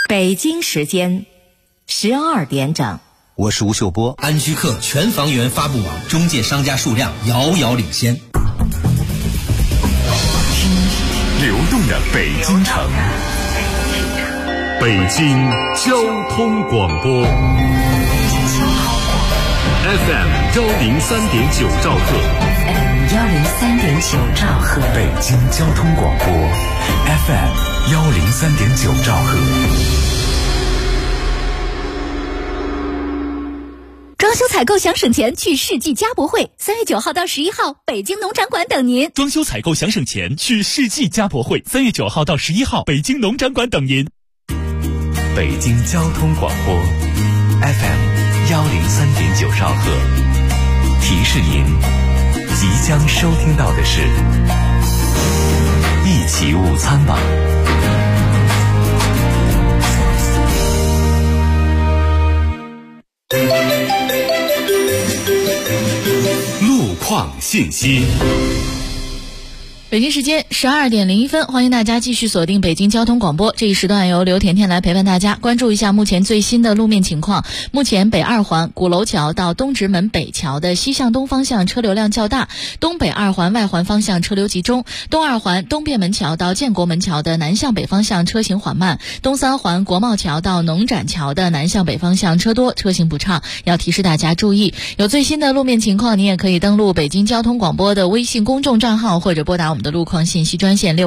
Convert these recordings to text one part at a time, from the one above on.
北京时间12点整。 我是吴秀波。 安居客全房源发布网中介商家数量遥遥领先。 听流动的北京城，北京交通广播 FM 103.9兆赫 103.9兆赫， 北京交通广播 FM 103.9兆赫。 装修采购想省钱，去世纪家博会，3月9号到11号，北京农展馆等您。 装修采购想省钱，去世纪家博会，3月9号到11号，北京农展馆等您。 北京交通广播 FM 103.9兆赫，提示您即将收听到的是一起午餐网。路况信息。 北京时间12点01分，欢迎大家继续锁定北京交通广播。这一时段由刘甜甜来陪伴大家，关注一下目前最新的路面情况。目前北二环鼓楼桥到东直门北桥的西向东方向车流量较大，东北二环外环方向车流集中，东二环东便门桥到建国门桥的南向北方向车行缓慢，东三环国贸桥到农展桥的南向北方向车多，车行不畅，要提示大家注意。有最新的路面情况，你也可以登录北京交通广播的微信公众账号，或者拨打我们的路况信息专线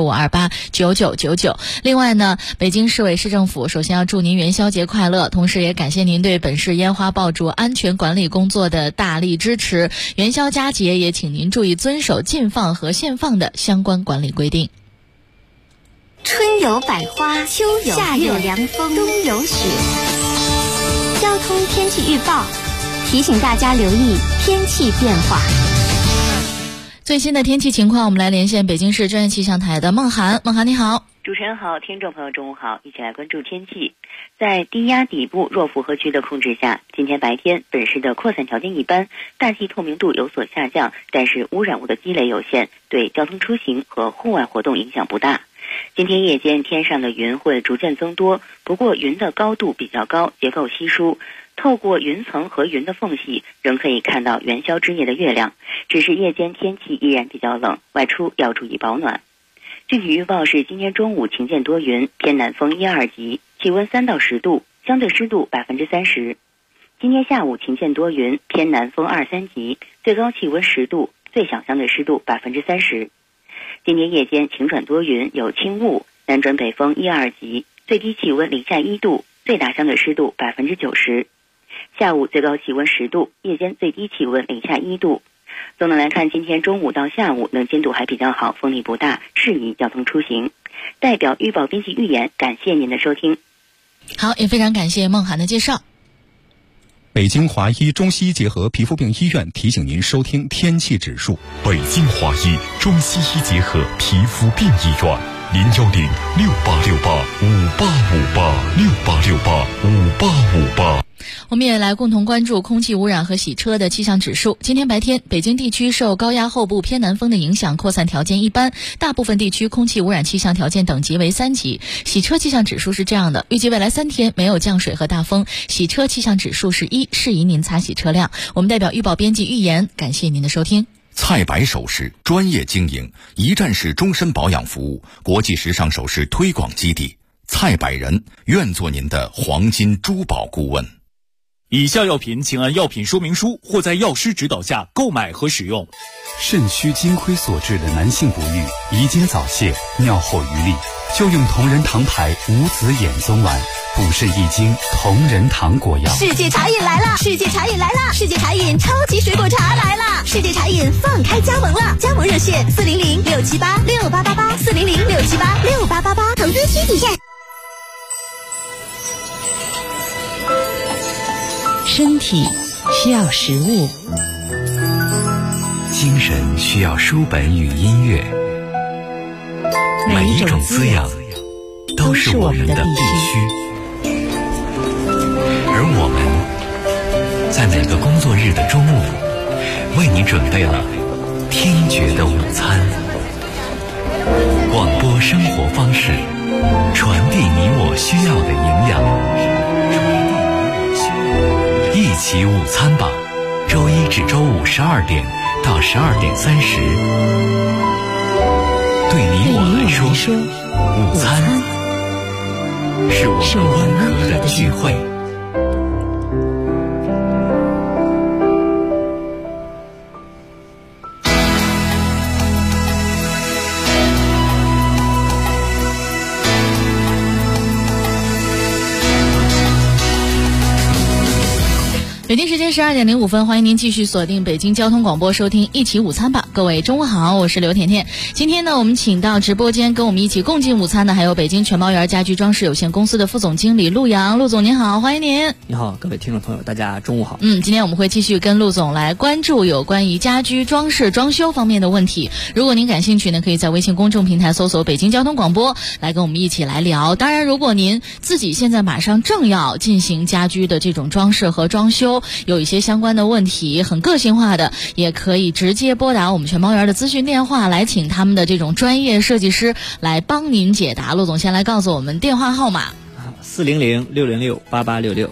65289999。另外呢，北京市委市政府首先要祝您元宵节快乐，同时也感谢您对本市烟花爆竹安全管理工作的大力支持。元宵佳节也请您注意遵守禁放和限放的相关管理规定。 春有百花，秋有夏有凉风，冬有雪。交通天气预报提醒大家留意天气变化。 最新的天气情况，我们来连线北京市专业气象台的孟涵。孟涵你好。 主持人好，听众朋友中午好，一起来关注天气。在低压底部弱负荷区的控制下，今天白天本市的扩散条件一般，大气透明度有所下降，但是污染物的积累有限，对交通出行和户外活动影响不大。今天夜间天上的云会逐渐增多，不过云的高度比较高，结构稀疏，透过云层和云的缝隙仍可以看到元宵之夜的月亮，只是夜间天气依然比较冷，外出要注意保暖。具体预报是今天中午晴见多云，偏南风1、2级，气温3到10度，相对湿度30%。今天下午晴见多云，偏南风2、3级，最高气温10度，最小相对湿度30%。今天夜间晴转多云，有轻雾，南转北风1、2级，最低气温零下1度，最大相对湿度90%。下午最高气温10度，夜间最低气温零下1度。总的来看，今天中午到下午能见度还比较好，风力不大，适宜交通出行。代表预报编辑预言，感谢您的收听。 好，也非常感谢孟涵的介绍。 北京华医中西医结合皮肤病医院提醒您收听天气指数。 北京华医中西医结合皮肤病医院，0106868585858，68685858。 我们也来共同关注空气污染和洗车的气象指数。今天白天，北京地区受高压后部偏南风的影响，扩散条件一般，大部分地区空气污染气象条件等级为3级。洗车气象指数是这样的，预计未来3天没有降水和大风，洗车气象指数是1，适宜您擦洗车辆。我们代表预报编辑预言，感谢您的收听。 蔡白首饰专业经营，一站式终身保养服务，国际时尚首饰推广基地。蔡百人愿做您的黄金珠宝顾问。 以下药品请按药品说明书或在药师指导下购买和使用。 肾虚金亏所致的男性不育、遗精早泄、尿后余力，就用同仁堂牌无籽眼松丸，补肾益精同仁堂果药。 世界茶饮来了！世界茶饮来了！世界茶饮超级水果茶来了！世界茶饮放开加盟了，加盟热线400-678-6888，400-678-6888，投资需体现。 身体需要食物， 精神需要书本与音乐，每一种滋养都是我们的必须。而我们在每个工作日的中午，为你准备了听觉的午餐。广播生活方式， 传递你我需要的营养。一起午餐吧，周一至周五12点到12点30。对你我来说，午餐是我们温和的聚会。 北京时间12点05分，欢迎您继续锁定北京交通广播，收听一起午餐吧。各位中午好，我是刘甜甜。今天呢，我们请到直播间跟我们一起共进午餐的还有北京全包园家居装饰有限公司的副总经理陆阳。陆总您好，欢迎您。 你好，各位听众朋友，大家中午好。 今天我们会继续跟陆总来关注有关于家居装饰装修方面的问题。如果您感兴趣呢，可以在微信公众平台搜索北京交通广播来跟我们一起来聊。当然，如果您自己现在马上正要进行家居的这种装饰和装修，有一些相关的问题很个性化的，也可以直接拨打我们全包园的咨询电话，来请他们的这种专业设计师来帮您解答。陆总先来告诉我们电话号码。 400-606-8866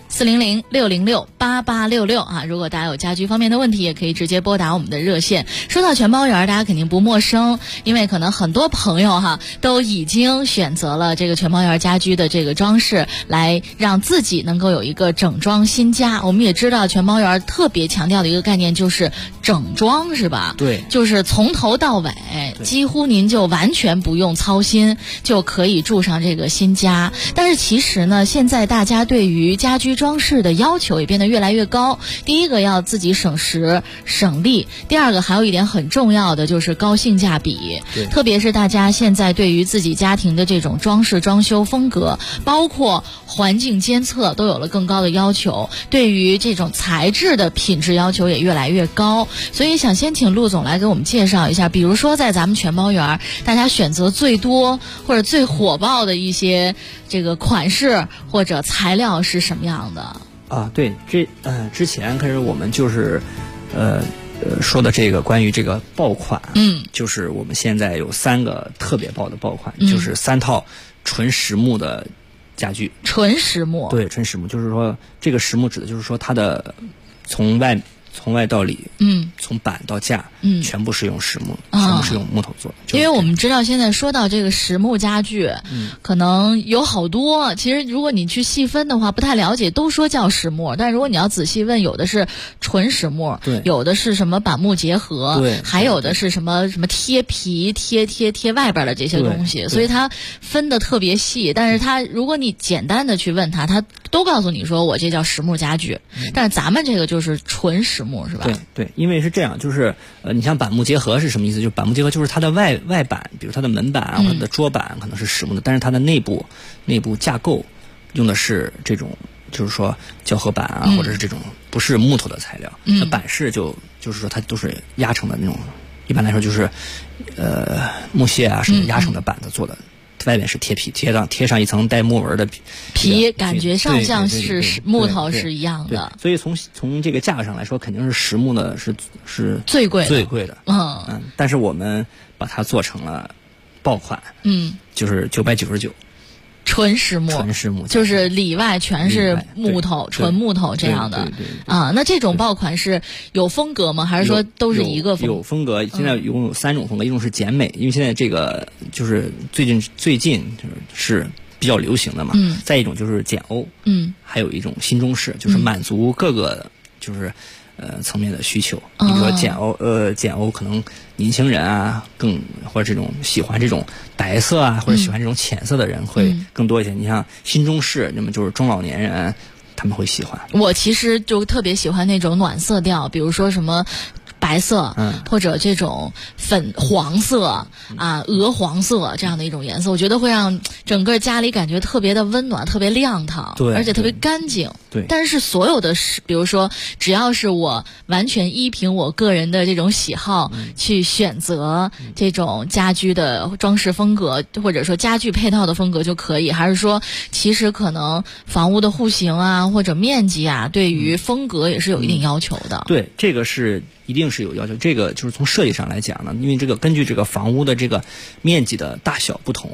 400-606-8866啊！如果大家有家居方面的问题，也可以直接拨打我们的热线。说到全包园，大家肯定不陌生，因为可能很多朋友都已经选择了这个全包园家居的这个装饰，来让自己能够有一个整装新家。我们也知道全包园特别强调的一个概念就是整装，是吧？ 对， 就是从头到尾，几乎您就完全不用操心，就可以住上这个新家。但是其实呢，现在大家对于家居装饰的要求也变得越来越高。第一个要自己省时省力，第二个还有一点很重要的就是高性价比。特别是大家现在对于自己家庭的这种装饰装修风格，包括环境监测都有了更高的要求，对于这种材质的品质要求也越来越高。所以想先请陆总来给我们介绍一下，比如说在咱们全包园大家选择最多或者最火爆的一些这个款式或者材料是什么样的啊？对，之前开始我们就是说的这个关于这个爆款，就是我们现在有3个特别爆的爆款，就是3套纯实木的家具。 纯实木？ 对，纯实木，就是说这个实木指的就是说它的从外到里，从板到架，全部是用实木，全部是用木头做的。 因为我们知道现在说到这个实木家具，可能有好多，其实如果你去细分的话，不太了解，都说叫实木，但如果你要仔细问，有的是纯实木，有的是什么板木结合，还有的是什么贴皮贴外边的这些东西，所以它分的特别细。但是它如果你简单的去问他都告诉你说我这叫实木家具，但是咱们这个就是纯实木，是吧？ 对，因为是这样，就是你像板木结合是什么意思？就板木结合就是它的外板，比如它的门板或者它的桌板可能是实木的，但是它的内部架构用的是这种，就是说胶合板啊，或者是这种不是木头的材料。那板饰就是说它都是压成的那种，一般来说就是木屑啊什么压成的板子做的。外面是贴皮，贴上一层带木纹的皮，感觉上像是木头是一样的。 所以从这个价格上来说，肯定是实木的是最贵的。但是我们把它做成了爆款，就是999。纯实木就是里外全是木头，纯木头这样的。那这种爆款是有风格吗？还是说都是一个风格？ 有风格，现在一共有3种风格，一种是简美，因为现在这个就是最近就是比较流行的嘛。再一种就是简欧，还有一种新中式，就是满足各个就是层面的需求。你比如说简欧可能年轻人啊或者这种喜欢这种白色啊，或者喜欢这种浅色的人会更多一些。你像新中式，那么就是中老年人他们会喜欢。 我其实就特别喜欢那种暖色调，比如说什么白色，或者这种粉黄色啊、鹅黄色这样的一种颜色，我觉得会让整个家里感觉特别的温暖，特别亮堂，而且特别干净。但是所有的比如说只要是我完全依凭我个人的这种喜好去选择这种家居的装饰风格，或者说家具配套的风格就可以，还是说其实可能房屋的户型啊或者面积啊对于风格也是有一定要求的。 对，这个是一定是有要求。这个就是从设计上来讲呢，因为这个根据这个房屋的这个面积的大小不同，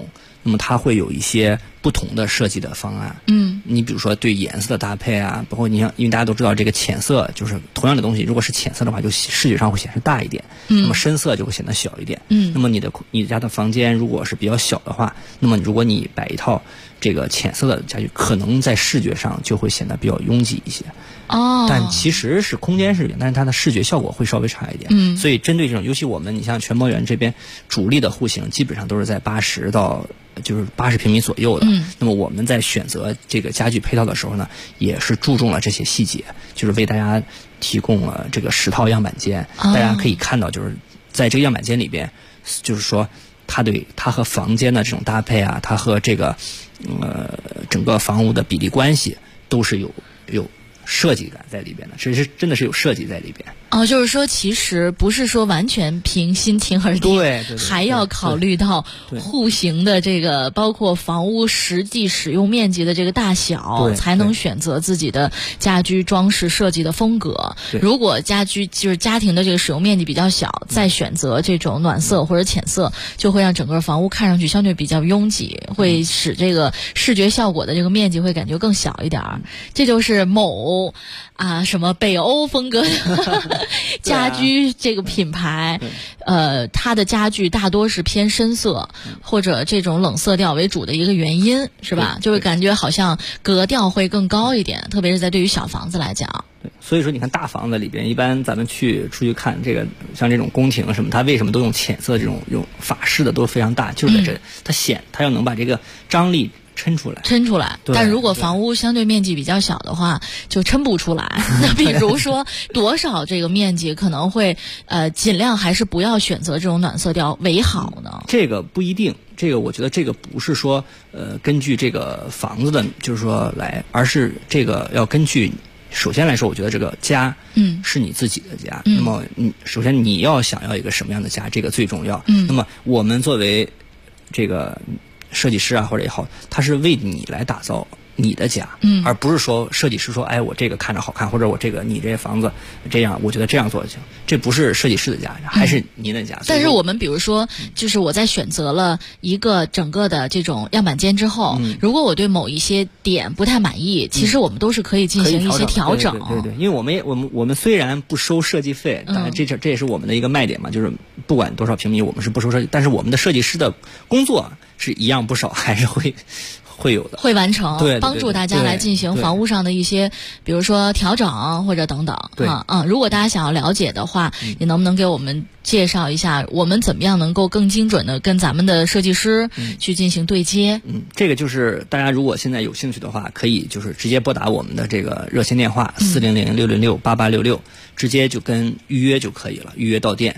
那么它会有一些不同的设计的方案。你比如说对颜色的搭配啊，包括你像，因为大家都知道这个浅色就是同样的东西，如果是浅色的话，就视觉上会显示大一点，那么深色就会显得小一点。那么你家的房间如果是比较小的话，那么如果你摆一套这个浅色的家具，可能在视觉上就会显得比较拥挤一些。但其实是空间是远，但是它的视觉效果会稍微差一点。所以针对这种，尤其我们你像全博园这边主力的户型，基本上都是在80到就是80平米左右的。那么我们在选择这个家具配套的时候呢，也是注重了这些细节，就是为大家提供了这个10套样板间。大家可以看到，就是在这个样板间里边，就是说它和房间的这种搭配啊，它和这个整个房屋的比例关系都是有设计感在里边的，这是真的是有设计在里边。 就是说其实不是说完全凭心情而定， 对， 还要考虑到户型的这个，包括房屋实际使用面积的这个大小，才能选择自己的家居装饰设计的风格。如果家居就是家庭的这个使用面积比较小，再选择这种暖色或者浅色，就会让整个房屋看上去相对比较拥挤，会使这个视觉效果的这个面积会感觉更小一点。这就是某什么北欧风格的家居这个品牌，它的家具大多是偏深色或者这种冷色调为主的一个原因，是吧？就是感觉好像格调会更高一点，特别是在对于小房子来讲。 所以说你看大房子里边，一般咱们出去看这个，像这种宫廷什么，它为什么都用浅色，这种用法式的都非常大，就是在这它要能把这个张力抻出来。 但如果房屋相对面积比较小的话，就抻不出来。那比如说多少这个面积可能会尽量还是不要选择这种暖色调为好呢？ 这个不一定，这个我觉得这个不是说根据这个房子的就是说来，而是这个要根据。首先来说，我觉得这个家是你自己的家。那么首先你要想要一个什么样的家，这个最重要。那么我们作为这个设计师啊或者也好，他是为你来打造你的家，而不是说设计师说，哎，我这个看着好看，或者我这个你这房子这样，我觉得这样做就行。这不是设计师的家，还是您的家。 但是我们比如说，就是我在选择了一个整个的这种样板间之后，如果我对某一些点不太满意，其实我们都是可以进行一些调整。 对，因为我们虽然不收设计费，当然这也是我们的一个卖点嘛，就是不管多少平米，我们是不收设计，但是我们的设计师的工作是一样不少，还是会有的， 会完成， 对， 帮助大家来进行房屋上的一些，比如说调整或者等等。如果大家想要了解的话，你能不能给我们介绍一下，我们怎么样能够更精准的跟咱们的设计师去进行对接？ 这个就是大家如果现在有兴趣的话，可以就是直接拨打我们的这个热线电话400-606-8866，直接就跟预约就可以了，预约到店。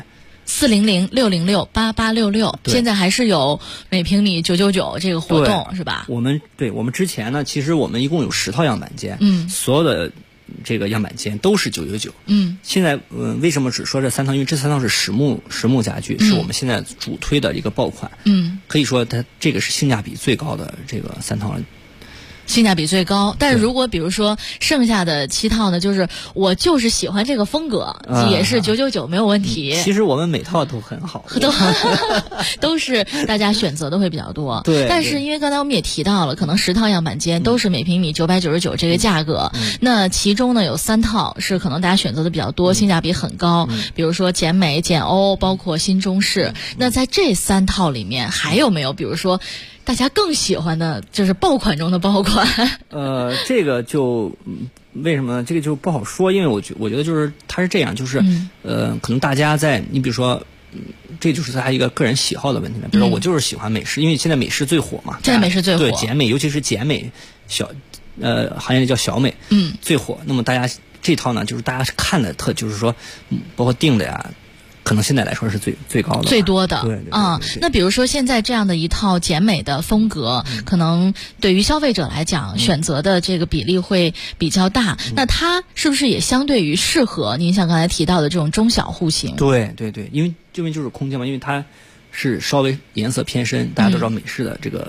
400-606-8866，现在还是有每平米999这个活动，是吧？ 我们之前呢，其实我们一共有10套样板间，所有的这个样板间都是999。现在为什么只说这3套？因为这3套是实木家具，是我们现在主推的一个爆款。可以说它这个是性价比最高的这个3套了。 性价比最高，但是如果比如说剩下的7套呢，就是我就是喜欢这个风格，也是999没有问题。 其实我们每套都很好， 都是大家选择的会比较多。 对， 但是因为刚才我们也提到了，可能10套样板间都是每平米999这个价格，那其中呢有3套是可能大家选择的比较多，性价比很高，比如说简美、简欧，包括新中式。那在这3套里面还有没有比如说大家更喜欢的，就是爆款中的爆款？ 这个就为什么呢？这个就不好说，因为我觉得就是它是这样，就是可能大家你比如说，这就是他一个个人喜好的问题了。比如说我就是喜欢美式，因为现在美式最火嘛， 现在美式最火， 对简美，尤其是简美行业里叫小美，最火。那么大家这套呢，就是大家看的就是说，包括定的呀。可能现在来说是最高的、 最多的。 对。 那比如说现在这样的一套简美的风格，可能对于消费者来讲，选择的这个比例会比较大。那它是不是也相对于适合您像刚才提到的这种中小户型？ 对，因为就是空间嘛，因为它是稍微颜色偏深，大家都知道美式的这个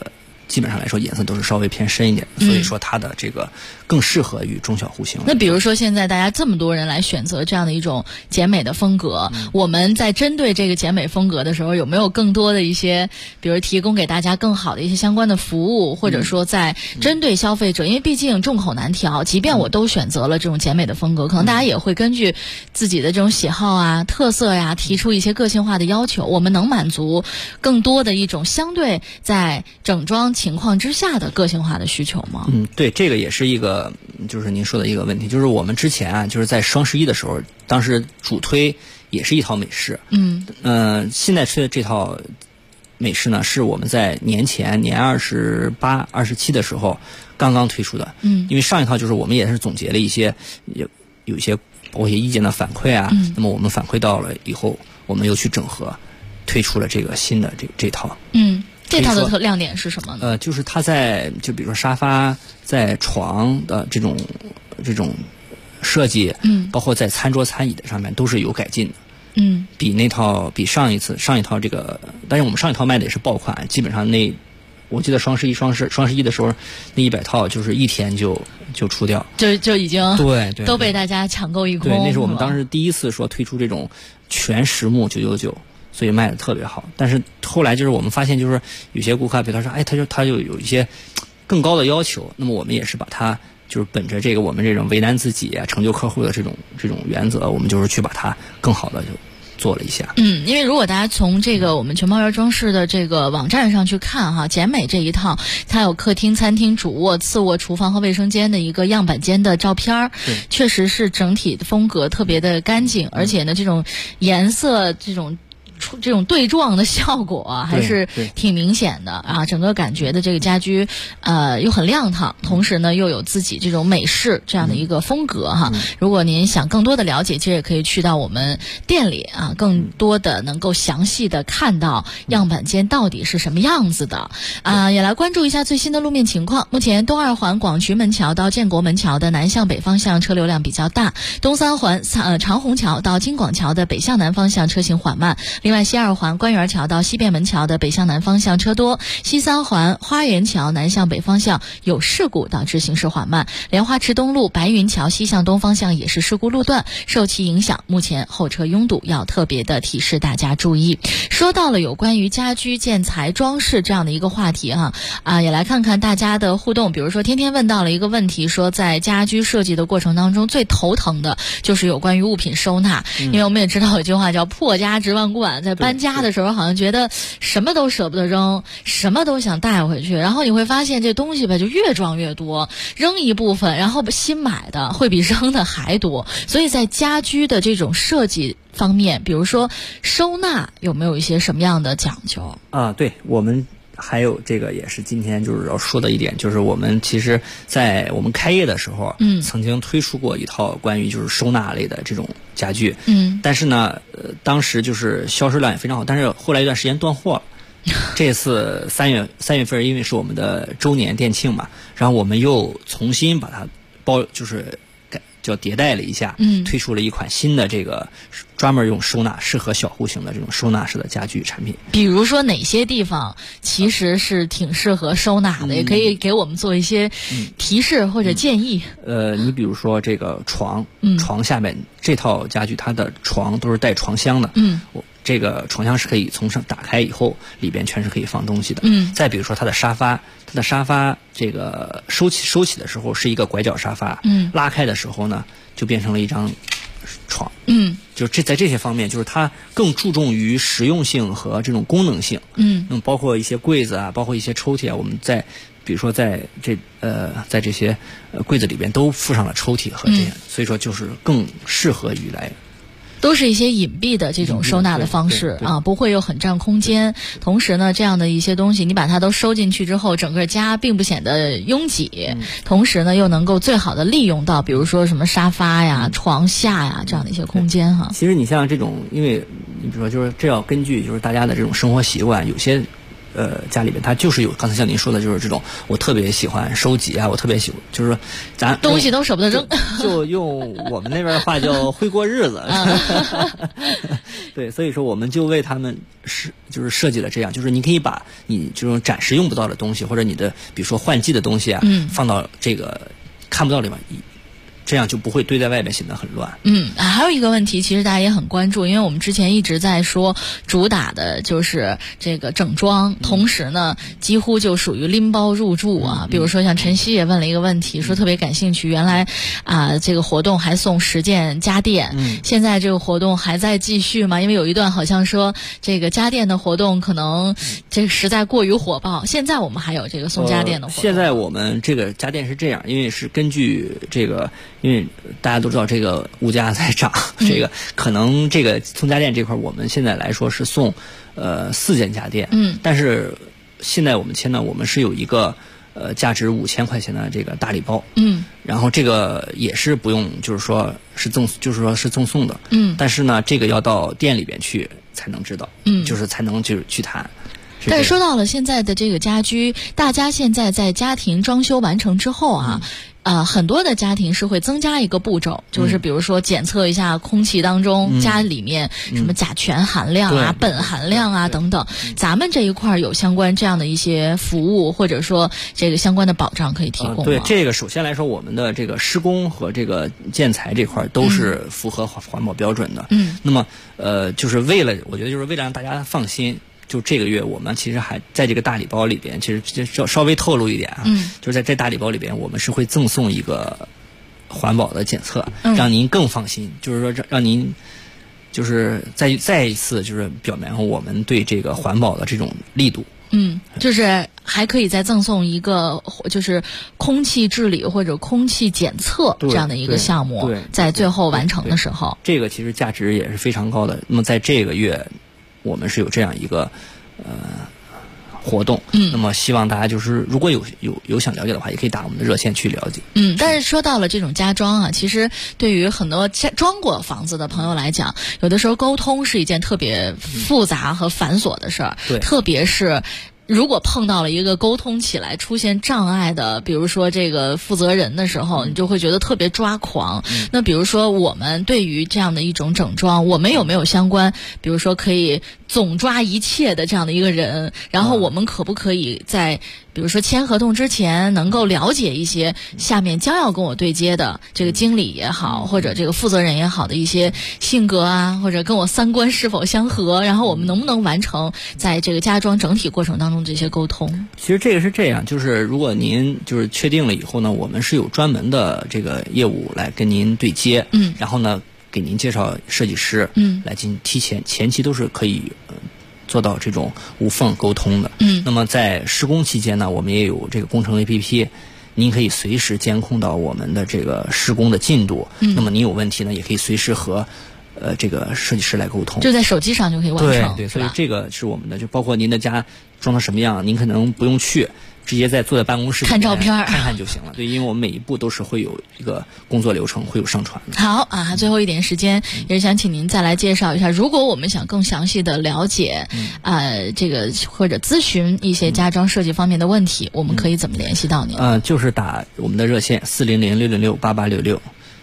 基本上来说颜色都是稍微偏深一点，所以说它的这个更适合于中小户型。 那比如说现在大家这么多人来选择这样的一种简美的风格，我们在针对这个简美风格的时候，有没有更多的一些，比如提供给大家更好的一些相关的服务，或者说在针对消费者，因为毕竟众口难调，即便我都选择了这种简美的风格，可能大家也会根据自己的这种喜好啊、特色呀，提出一些个性化的要求，我们能满足更多的一种相对在整装情况之下的个性化的需求吗？ 对，这个也是一个就是您说的一个问题，就是我们之前啊，就是在双11的时候，当时主推也是一套美式，现在推的这套美式呢，是我们在年前年28、27的时候刚刚推出的。因为上一套就是我们也是总结了一些有一些包括一些意见的反馈啊，那么我们反馈到了以后，我们又去整合推出了这个新的这套。 这套的亮点是什么呢？ 就是它就比如说沙发、在床的这种设计，包括在餐桌餐椅的上面都是有改进的。比上一套这个，但是我们上一套卖的也是爆款，基本上我记得双十一的时候，那100套就是一天就出掉， 就已经对都被大家抢购一空。 对，那是我们当时第一次说推出这种全实木999。所以卖的特别好，但是后来就是我们发现，就是有些顾客，比如他说，他就有一些更高的要求，那么我们也是把它就是本着这个我们这种为难自己啊、成就客户的这种原则，我们就是去把它更好的就做了一下。 因为如果大家从这个我们全包园装饰的这个网站上去看哈，简美这一套，它有客厅、餐厅、主卧、次卧、厨房和卫生间的一个样板间的照片，确实是整体的风格特别的干净，而且呢，这种颜色这种对撞的效果还是挺明显的啊，整个感觉的这个家居又很亮堂，同时呢又有自己这种美式这样的一个风格哈。如果您想更多的了解，其实也可以去到我们店里啊，更多的能够详细的看到样板间到底是什么样子的啊。也来关注一下最新的路面情况。目前东2环广渠门桥到建国门桥的南向北方向车流量比较大，东3环长虹桥到京广桥的北向南方向车行缓慢。另外西2环官园桥到西便门桥的北向南方向车多，西3环花园桥南向北方向有事故导致行驶缓慢，莲花池东路白云桥西向东方向也是事故路段，受其影响，目前后车拥堵，要特别的提示大家注意。说到了有关于家居建材装饰这样的一个话题也来看看大家的互动。比如说天天问到了一个问题，说在家居设计的过程当中最头疼的就是有关于物品收纳，因为我们也知道有句话叫破家值万贯，在搬家的时候好像觉得什么都舍不得扔，什么都想带回去，然后你会发现这东西就越装越多，扔一部分然后新买的会比扔的还多。所以在家居的这种设计方面，比如说收纳有没有一些什么样的讲究对，我们还有这个也是今天就是要说的一点，就是我们其实在我们开业的时候曾经推出过一套关于就是收纳类的这种家具，但是呢当时就是销售量也非常好，但是后来一段时间断货了。这次三月份因为是我们的周年店庆嘛，然后我们又重新把它就是叫迭代了一下，推出了一款新的这个专门用收纳适合小户型的这种收纳式的家具产品。 比如说哪些地方其实是挺适合收纳的，也可以给我们做一些提示或者建议。 你比如说这个床下面这套家具，它的床都是带床箱的，这个床箱是可以从上打开以后，里边全是可以放东西的。再比如说它的沙发这个收起的时候是一个拐角沙发，拉开的时候呢就变成了一张床。就是在这些方面，就是它更注重于实用性和这种功能性。包括一些柜子啊，包括一些抽屉啊，我们比如说在这些柜子里边都附上了抽屉和这样，所以说就是更适合于都是一些隐蔽的这种收纳的方式不会有很占空间。同时呢，这样的一些东西你把它都收进去之后，整个家并不显得拥挤，同时呢又能够最好的利用到比如说什么沙发呀、床下呀这样的一些空间其实你像这种，因为你比如说就是这要根据就是大家的这种生活习惯，有些家里边，他就是有刚才像您说的，就是这种我特别喜欢收集啊，我特别喜欢，就是说咱东西都舍不得扔， 就用我们那边的话叫会过日子。对，所以说我们就为他们就是设计了这样，就是你可以把你这种暂时用不到的东西，或者你的比如说换季的东西啊，放到这个看不到里面。这样就不会堆在外面显得很乱。 还有一个问题，其实大家也很关注，因为我们之前一直在说主打的就是这个整装，同时呢几乎就属于拎包入住啊。比如说像晨曦也问了一个问题，说特别感兴趣，原来这个活动还送10件家电，现在这个活动还在继续吗？因为有一段好像说这个家电的活动可能这个实在过于火爆，现在我们还有这个送家电的活动。 现在我们这个家电是这样，因为是根据这个。因为大家都知道这个物价在涨，这个可能这个送家电这块我们现在来说是送4件家电，但是现在我们签呢，我们是有一个价值5000块钱的这个大礼包，然后这个也是不用就是说是赠送的，但是呢这个要到店里边去才能知道，就是才能就是去谈。 但是说到了现在的这个家居，大家现在在家庭装修完成之后很多的家庭是会增加一个步骤，就是比如说检测一下空气当中家里面什么甲醛含量啊、苯含量啊等等。咱们这一块有相关这样的一些服务，或者说这个相关的保障可以提供吗？ 对，这个首先来说，我们的这个施工和这个建材这块都是符合环保标准的。那么就是我觉得就是为了让大家放心。就这个月，我们其实还在这个大礼包里边，其实稍微透露一点就是在这大礼包里边，我们是会赠送一个环保的检测，让您更放心。就是说，让您就是再一次就是表明我们对这个环保的这种力度。 就是还可以再赠送一个就是空气治理或者空气检测这样的一个项目，在最后完成的时候， 这个其实价值也是非常高的。那么在这个月。我们是有这样一个活动，那么希望大家就是如果有想了解的话，也可以打我们的热线去了解。 但是说到了这种家装其实对于很多装过房子的朋友来讲，有的时候沟通是一件特别复杂和繁琐的事儿，特别是。如果碰到了一个沟通起来出现障碍的，比如说这个负责人的时候，你就会觉得特别抓狂。那比如说我们对于这样的一种整装，我们有没有相关，比如说可以总抓一切的这样的一个人？然后我们可不可以在比如说签合同之前能够了解一些下面将要跟我对接的这个经理也好，或者这个负责人也好的一些性格啊，或者跟我三观是否相合，然后我们能不能完成在这个家装整体过程当中这些沟通？ 其实这个是这样，就是如果您就是确定了以后呢，我们是有专门的这个业务来跟您对接，然后呢给您介绍设计师，来进行前期都是可以做到这种无缝沟通的。那么在施工期间呢，我们也有这个工程 APP， 您可以随时监控到我们的这个施工的进度。那么您有问题呢，也可以随时和这个设计师来沟通， 就在手机上就可以完成。 对，所以这个是我们的，就包括您的家装成什么样，您可能不用去。直接坐在办公室看照片看看就行了。对，因为我们每一步都是会有一个工作流程，会有上传的。 好最后一点时间，也是想请您再来介绍一下，如果我们想更详细的了解这个或者咨询一些家装设计方面的问题，我们可以怎么联系到您？ 就是打我们的热线400-606-8866。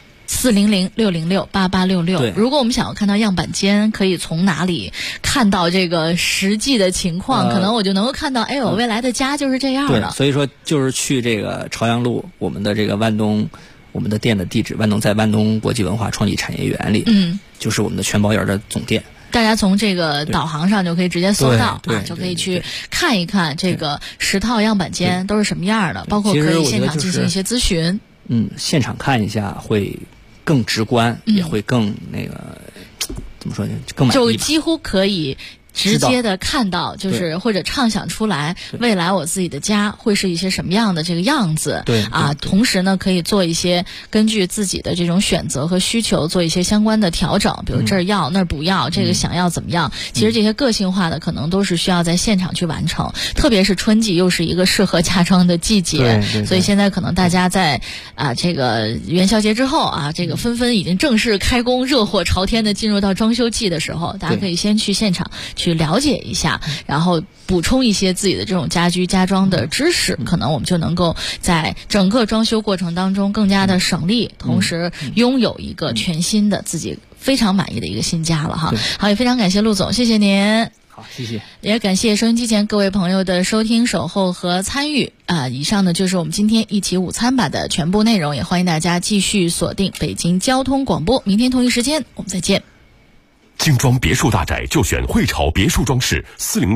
400-606-8866。如果我们想要看到样板间，可以从哪里看到这个实际的情况？可能我就能够看到，我未来的家就是这样的。 对，所以说就是去这个朝阳路，我们的这个万东，我们的店的地址，在万东国际文化创意产业园里，就是我们的全宝园的总店。 大家从这个导航上就可以直接搜到就可以去看一看这个10套样板间都是什么样的，包括可以现场进行一些咨询。 现场看一下会更直观，也会更怎么说呢？更满意吧。 就几乎可以直接的看到，就是或者畅想出来未来我自己的家会是一些什么样的这个样子。同时呢，可以做一些根据自己的这种选择和需求做一些相关的调整，比如这儿要那儿不要，这个想要怎么样。其实这些个性化的可能都是需要在现场去完成，特别是春季又是一个适合家装的季节，所以现在可能大家在这个元宵节之后这个纷纷已经正式开工，热火朝天的进入到装修季的时候，大家可以先去现场去去了解一下，然后补充一些自己的这种家居家装的知识，可能我们就能够在整个装修过程当中更加的省力，同时拥有一个全新的自己非常满意的一个新家了哈。好，也非常感谢陆总，谢谢您。 好，谢谢。 也感谢收音机前各位朋友的收听、守候和参与以上呢就是我们今天一起午餐吧的全部内容，也欢迎大家继续锁定北京交通广播，明天同一时间我们再见。 精装别墅大宅就选汇潮别墅装饰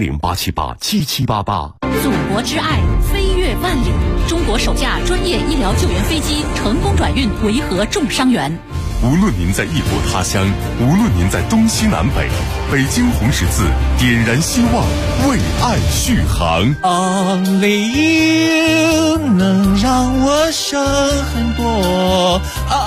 ，400-878-7788。 祖国之爱，飞越万里。中国首架专业医疗救援飞机成功转运维和重伤员。 无论您在异国他乡，无论您在东西南北，北京红十字点燃希望，为爱续航。 Only you 能让我想很多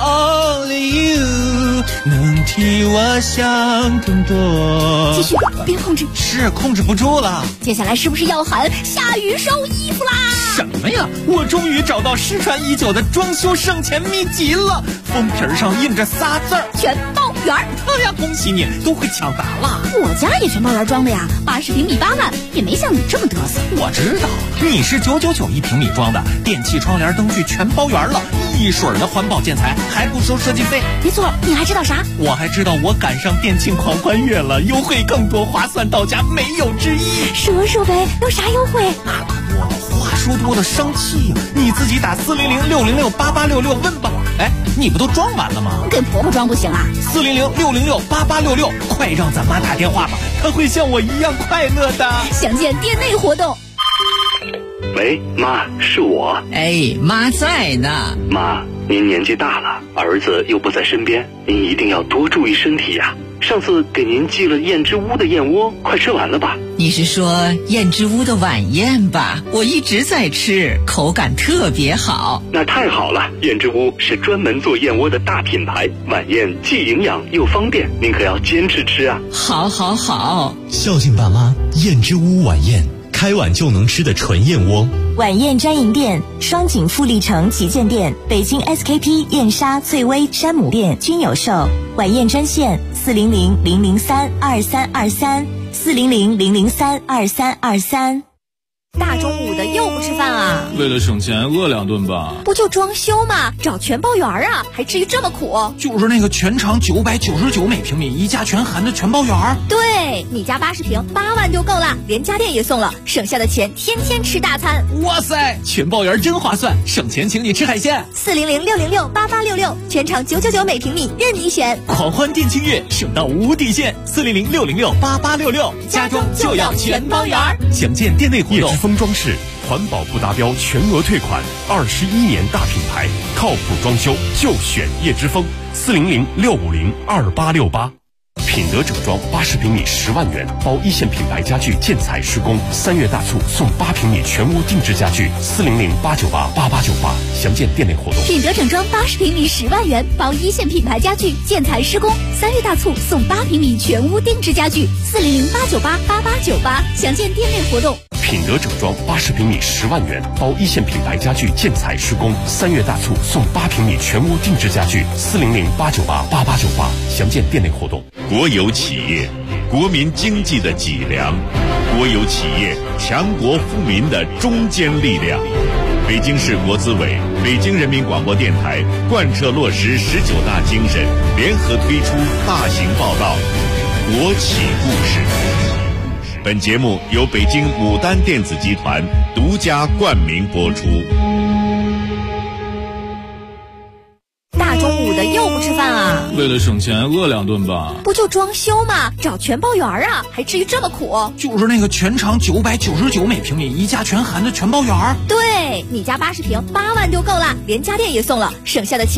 ，Only you 能替我想更多。 继续，别控制。 是控制不住了。 接下来是不是要喊下雨收衣服啦？ 什么呀？我终于找到失传已久的装修省钱秘籍了，封皮上印着仨字儿： 全包圆。 哎呀，恭喜你，都会抢答了。 我家也全包圆装的呀，80平米8万，也没像你这么嘚瑟。 我知道，你是999一平米装的，电器、窗帘、灯具全包圆了，一水的环保建材，还不收设计费。 没错，你还知道啥？ 我还知道我赶上店庆狂欢月了，优惠更多，划算到家，没有之一。 说说呗，有啥优惠？ 那可多了，话说多的生气呀！你自己打400-606-8866问吧。哎，你不都装完了吗？ 给婆婆装不行啊 ？400-606-8866，快让咱妈打电话吧，她会像我一样快乐的。 详见店内活动。 喂，妈，是我。 哎，妈在呢。 妈，您年纪大了，儿子又不在身边，您一定要多注意身体呀。上次给您寄了燕之屋的燕窝，快吃完了吧？ 你是说燕之屋的晚宴吧？我一直在吃，口感特别好。 那太好了，燕之屋是专门做燕窝的大品牌，晚宴既营养又方便，您可要坚持吃啊。 好好好， 孝敬爸妈，燕之屋晚宴，开碗就能吃的纯燕窝。 晚宴专营店：双井富力城旗舰店、北京 SKP 燕莎、翠微、山姆店均有售。晚宴专线400-003-2323，400-003-2323。 大中午的又不吃饭啊？ 为了省钱饿2顿吧。 不就装修吗？找全包圆啊，还至于这么苦？ 就是那个全长999每平米，一家全含的全包圆。 对，你家80平8万就够了，连家电也送了，省下的钱天天吃大餐。 哇塞，全包圆真划算，省钱请你吃海鲜。 400-606-8866，全长999每平米，任你选。 狂欢店庆月，省到无底线。400-606-8866，家装就要全包圆。详见店内活动。 风装饰环保不达标全额退款，21年大品牌，靠谱装修就选叶之风。400-650-2868。品德整装80平米10万元，包一线品牌家具建材施工，3月大促送8平米全屋定制家具，400-898-8898，详见店内活动。 品德整装80平米10万元，包一线品牌家具建材施工，3月大促送8平米全屋定制家具，400-898-8898，详见店内活动。 品德整装80平米10万元，包一线品牌家具建材施工，3月大促送8平米全屋定制家具，400-898-8898，详见店内活动。 国有企业，国民经济的脊梁；国有企业，强国富民的中坚力量。北京市国资委、北京人民广播电台贯彻落实19大精神，联合推出大型报道《国企故事》。本节目由北京牡丹电子集团独家冠名播出。 大中午的又不吃饭啊？ 为了省钱饿2顿吧。 不就装修吗？找全包圆啊，还至于这么苦？ 就是那个全长999每平米，一家全含的全包圆。 对，你家80平8万就够了，连家电也送了，省下的钱